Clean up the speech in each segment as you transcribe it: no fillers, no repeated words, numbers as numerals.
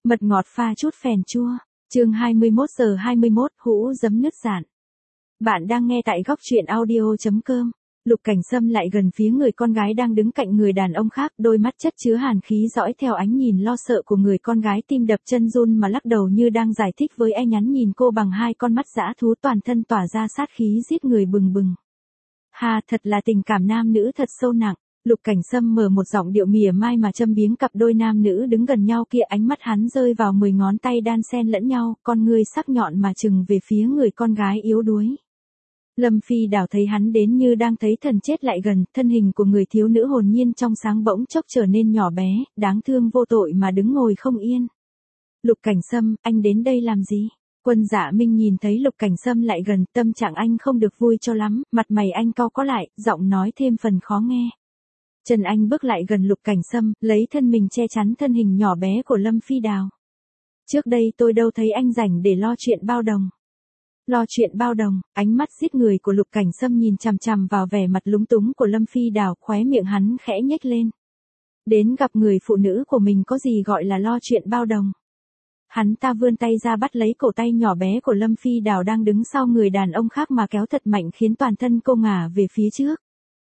Mật ngọt pha chút phèn chua. Chương 21:21, hũ giấm nứt rạn. Bạn đang nghe tại góc truyện audio.com. Lục Cảnh Sâm lại gần phía người con gái đang đứng cạnh người đàn ông khác, đôi mắt chất chứa hàn khí dõi theo ánh nhìn lo sợ của người con gái, tim đập chân run mà lắc đầu như đang giải thích với nhắn nhìn cô bằng hai con mắt dã thú, toàn thân tỏa ra sát khí giết người bừng bừng. Ha, thật là tình cảm nam nữ thật sâu nặng. Lục Cảnh Sâm mở một giọng điệu mỉa mai mà châm biếm cặp đôi nam nữ đứng gần nhau kia, ánh mắt hắn rơi vào 10 ngón tay đan xen lẫn nhau, con ngươi sắc nhọn mà chừng về phía người con gái yếu đuối. Lâm Phi Đào thấy hắn đến như đang thấy thần chết lại gần, thân hình của người thiếu nữ hồn nhiên trong sáng bỗng chốc trở nên nhỏ bé, đáng thương vô tội mà đứng ngồi không yên. Lục Cảnh Sâm, anh đến đây làm gì? Quân Dạ Minh nhìn thấy Lục Cảnh Sâm lại gần, tâm trạng anh không được vui cho lắm, mặt mày anh cau có lại, giọng nói thêm phần khó nghe. Trần Anh bước lại gần Lục Cảnh Sâm, lấy thân mình che chắn thân hình nhỏ bé của Lâm Phi Đào. Trước đây tôi đâu thấy anh rảnh để lo chuyện bao đồng. Lo chuyện bao đồng, ánh mắt giết người của Lục Cảnh Sâm nhìn chằm chằm vào vẻ mặt lúng túng của Lâm Phi Đào, khóe miệng hắn khẽ nhếch lên. Đến gặp người phụ nữ của mình có gì gọi là lo chuyện bao đồng. Hắn ta vươn tay ra bắt lấy cổ tay nhỏ bé của Lâm Phi Đào đang đứng sau người đàn ông khác mà kéo thật mạnh khiến toàn thân cô ngả về phía trước.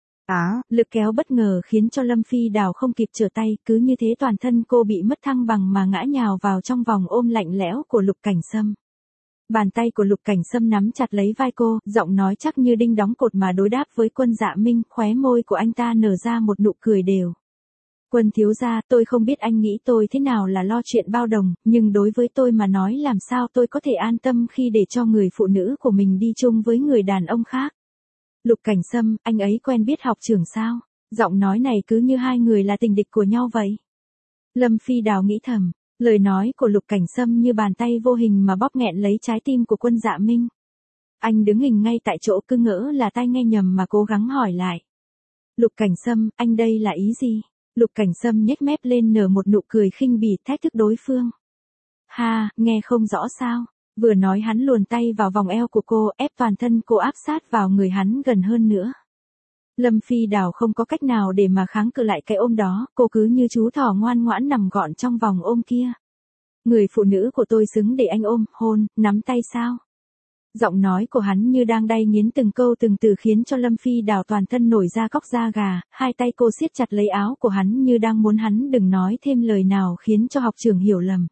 Lực kéo bất ngờ khiến cho Lâm Phi Đào không kịp trở tay, cứ như thế toàn thân cô bị mất thăng bằng mà ngã nhào vào trong vòng ôm lạnh lẽo của Lục Cảnh Sâm. Bàn tay của Lục Cảnh Sâm nắm chặt lấy vai cô, giọng nói chắc như đinh đóng cột mà đối đáp với Quân Dạ Minh, khóe môi của anh ta nở ra một nụ cười đều. Quân thiếu gia, tôi không biết anh nghĩ tôi thế nào là lo chuyện bao đồng, nhưng đối với tôi mà nói làm sao tôi có thể an tâm khi để cho người phụ nữ của mình đi chung với người đàn ông khác. Lục Cảnh Sâm, anh ấy quen biết học trưởng sao? Giọng nói này cứ như hai người là tình địch của nhau vậy. Lâm Phi Đào nghĩ thầm, lời nói của Lục Cảnh Sâm như bàn tay vô hình mà bóp nghẹn lấy trái tim của Quân Dạ Minh. Anh đứng hình ngay tại chỗ cứ ngỡ là tai nghe nhầm mà cố gắng hỏi lại. Lục Cảnh Sâm, anh đây là ý gì? Lục Cảnh Sâm nhếch mép lên nở một nụ cười khinh bỉ thách thức đối phương. Ha, nghe không rõ sao? Vừa nói hắn luồn tay vào vòng eo của cô, ép toàn thân cô áp sát vào người hắn gần hơn nữa. Lâm Phi Đào không có cách nào để mà kháng cự lại cái ôm đó, cô cứ như chú thỏ ngoan ngoãn nằm gọn trong vòng ôm kia. Người phụ nữ của tôi xứng để anh ôm, hôn, nắm tay sao? Giọng nói của hắn như đang đay nghiến từng câu từng từ khiến cho Lâm Phi Đào toàn thân nổi da góc da gà, hai tay cô siết chặt lấy áo của hắn như đang muốn hắn đừng nói thêm lời nào khiến cho học trưởng hiểu lầm.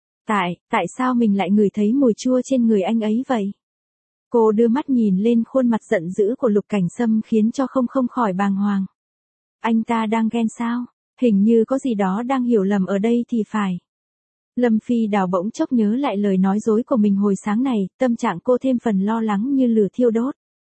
Tại sao mình lại ngửi thấy mùi chua trên người anh ấy vậy? Cô đưa mắt nhìn lên khuôn mặt giận dữ của Lục Cảnh Sâm khiến cho không khỏi bàng hoàng. Anh ta đang ghen sao? Hình như có gì đó đang hiểu lầm ở đây thì phải. Lâm Phi Đào bỗng chốc nhớ lại lời nói dối của mình hồi sáng này, tâm trạng cô thêm phần lo lắng như lửa thiêu đốt.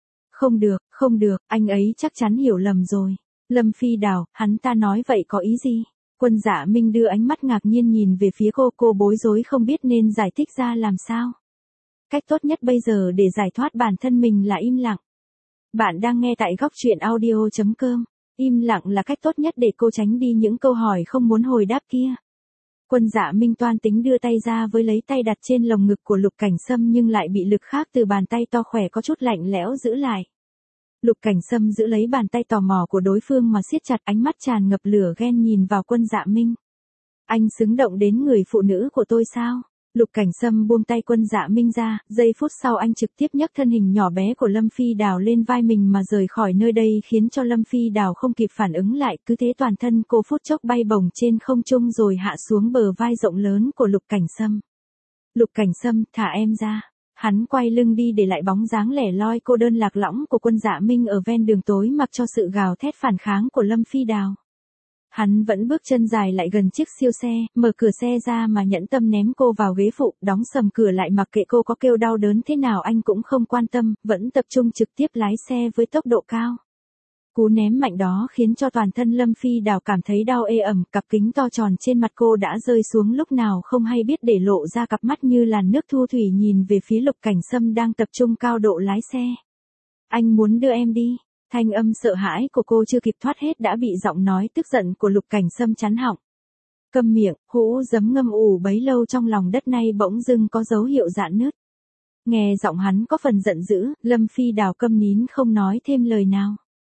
Không được, anh ấy chắc chắn hiểu lầm rồi. Lâm Phi Đào, hắn ta nói vậy có ý gì? Quân Dạ Minh đưa ánh mắt ngạc nhiên nhìn về phía cô bối rối không biết nên giải thích ra làm sao. Cách tốt nhất bây giờ để giải thoát bản thân mình là im lặng. Bạn đang nghe tại góc truyện audio.com. Im lặng là cách tốt nhất để cô tránh đi những câu hỏi không muốn hồi đáp kia. Quân Dạ Minh toan tính đưa tay ra với lấy tay đặt trên lồng ngực của Lục Cảnh Sâm nhưng lại bị lực khác từ bàn tay to khỏe có chút lạnh lẽo giữ lại. Lục Cảnh Sâm giữ lấy bàn tay tò mò của đối phương mà siết chặt, ánh mắt tràn ngập lửa ghen nhìn vào Quân Dạ Minh. Anh xứng động đến người phụ nữ của tôi sao? Lục Cảnh Sâm buông tay Quân Dạ Minh ra, giây phút sau anh trực tiếp nhấc thân hình nhỏ bé của Lâm Phi Đào lên vai mình mà rời khỏi nơi đây khiến cho Lâm Phi Đào không kịp phản ứng lại, cứ thế toàn thân cô phút chốc bay bổng trên không trung rồi hạ xuống bờ vai rộng lớn của Lục Cảnh Sâm. Lục Cảnh Sâm, thả em ra. Hắn quay lưng đi để lại bóng dáng lẻ loi cô đơn lạc lõng của Quân Dạ Minh ở ven đường tối mặc cho sự gào thét phản kháng của Lâm Phi Đào. Hắn vẫn bước chân dài lại gần chiếc siêu xe, mở cửa xe ra mà nhẫn tâm ném cô vào ghế phụ, đóng sầm cửa lại mặc kệ cô có kêu đau đớn thế nào anh cũng không quan tâm, vẫn tập trung trực tiếp lái xe với tốc độ cao. Cú ném mạnh đó khiến cho toàn thân Lâm Phi Đào cảm thấy đau ê ẩm, cặp kính to tròn trên mặt cô đã rơi xuống lúc nào không hay biết để lộ ra cặp mắt như làn nước thu thủy nhìn về phía Lục Cảnh Sâm đang tập trung cao độ lái xe. Anh muốn đưa em đi. Thanh âm sợ hãi của cô chưa kịp thoát hết đã bị giọng nói tức giận của Lục Cảnh Sâm chắn họng. Câm miệng, hũ giấm ngâm ủ bấy lâu trong lòng đất nay bỗng dưng có dấu hiệu rạn nứt. Nghe giọng hắn có phần giận dữ, Lâm Phi Đào câm nín không nói thêm lời nào.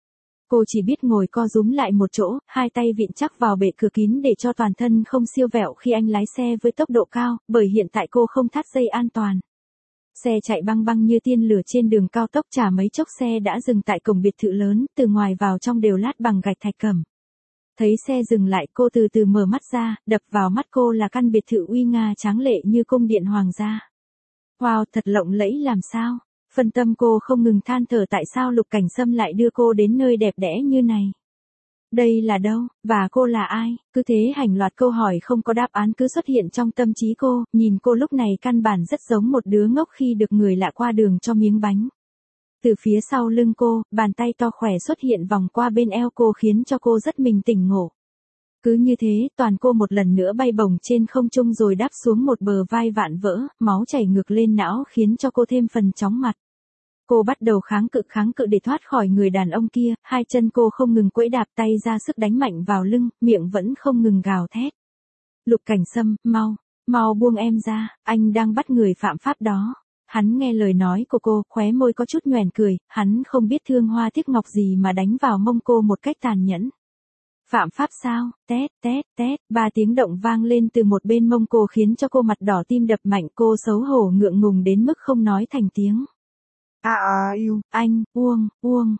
Cô chỉ biết ngồi co rúm lại một chỗ, hai tay vịn chắc vào bệ cửa kín để cho toàn thân không siêu vẹo khi anh lái xe với tốc độ cao, bởi hiện tại cô không thắt dây an toàn. Xe chạy băng băng như tiên lửa trên đường cao tốc, chả mấy chốc xe đã dừng tại cổng biệt thự lớn, từ ngoài vào trong đều lát bằng gạch thạch cẩm. Thấy xe dừng lại, cô từ từ mở mắt ra, đập vào mắt cô là căn biệt thự uy nga tráng lệ như cung điện hoàng gia. Wow, thật lộng lẫy làm sao? Phân tâm cô không ngừng than thở tại sao Lục Cảnh Sâm lại đưa cô đến nơi đẹp đẽ như này. Đây là đâu, và cô là ai? Cứ thế hàng loạt câu hỏi không có đáp án cứ xuất hiện trong tâm trí cô, nhìn cô lúc này căn bản rất giống một đứa ngốc khi được người lạ qua đường cho miếng bánh. Từ phía sau lưng cô, bàn tay to khỏe xuất hiện vòng qua bên eo cô khiến cho cô rất mình tỉnh ngộ. Cứ như thế, toàn cô một lần nữa bay bổng trên không trung rồi đáp xuống một bờ vai vạn vỡ, máu chảy ngược lên não khiến cho cô thêm phần chóng mặt. Cô bắt đầu kháng cự để thoát khỏi người đàn ông kia, hai chân cô không ngừng quẫy đạp, tay ra sức đánh mạnh vào lưng, miệng vẫn không ngừng gào thét. Lục Cảnh Sâm, mau buông em ra, anh đang bắt người phạm pháp đó. Hắn nghe lời nói của cô, khóe môi có chút nhoẻn cười, hắn không biết thương hoa tiếc ngọc gì mà đánh vào mông cô một cách tàn nhẫn. Phạm pháp sao? Tét, 3 tiếng động vang lên từ một bên mông cô khiến cho cô mặt đỏ tim đập mạnh, cô xấu hổ ngượng ngùng đến mức không nói thành tiếng. Yêu. Anh, buông,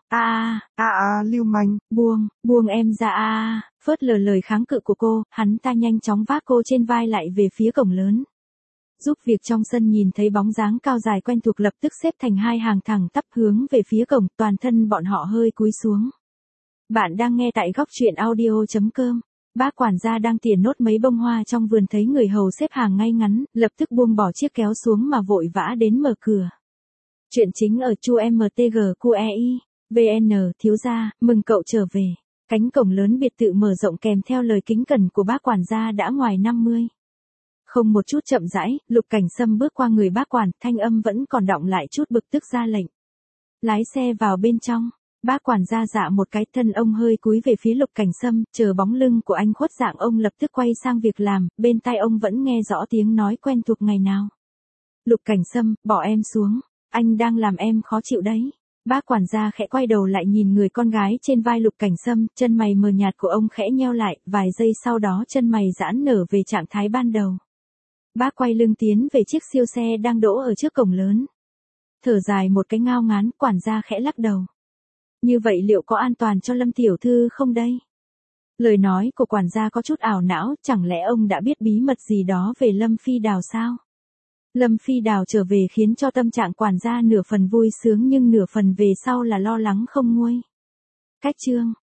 Lưu manh. Buông em ra phớt lờ lời kháng cự của cô, hắn ta nhanh chóng vác cô trên vai lại về phía cổng lớn. Giúp việc trong sân nhìn thấy bóng dáng cao dài quen thuộc lập tức xếp thành hai hàng thẳng tắp hướng về phía cổng, toàn thân bọn họ hơi cúi xuống. Bạn đang nghe tại góc truyện audio.com. Bác quản gia đang tỉa nốt mấy bông hoa trong vườn thấy người hầu xếp hàng ngay ngắn, lập tức buông bỏ chiếc kéo xuống mà vội vã đến mở cửa. Chuyện chính ở chu MTGQEI. VN, thiếu gia, mừng cậu trở về. Cánh cổng lớn biệt thự mở rộng kèm theo lời kính cẩn của bác quản gia đã ngoài 50. Không một chút chậm rãi, Lục Cảnh Sâm bước qua người bác quản, thanh âm vẫn còn đọng lại chút bực tức ra lệnh. Lái xe vào bên trong. Bác quản gia dạ một cái, thân ông hơi cúi về phía Lục Cảnh Sâm, chờ bóng lưng của anh khuất dạng ông lập tức quay sang việc làm, bên tai ông vẫn nghe rõ tiếng nói quen thuộc ngày nào. Lục Cảnh Sâm, bỏ em xuống, anh đang làm em khó chịu đấy. Bác quản gia khẽ quay đầu lại nhìn người con gái trên vai Lục Cảnh Sâm, chân mày mờ nhạt của ông khẽ nheo lại, vài giây sau đó chân mày giãn nở về trạng thái ban đầu. Bác quay lưng tiến về chiếc siêu xe đang đỗ ở trước cổng lớn. Thở dài một cái ngao ngán, quản gia khẽ lắc đầu. Như vậy liệu có an toàn cho Lâm tiểu thư không đây? Lời nói của quản gia có chút ảo não, chẳng lẽ ông đã biết bí mật gì đó về Lâm Phi Đào sao? Lâm Phi Đào trở về khiến cho tâm trạng quản gia nửa phần vui sướng nhưng nửa phần về sau là lo lắng không nguôi. Cách chương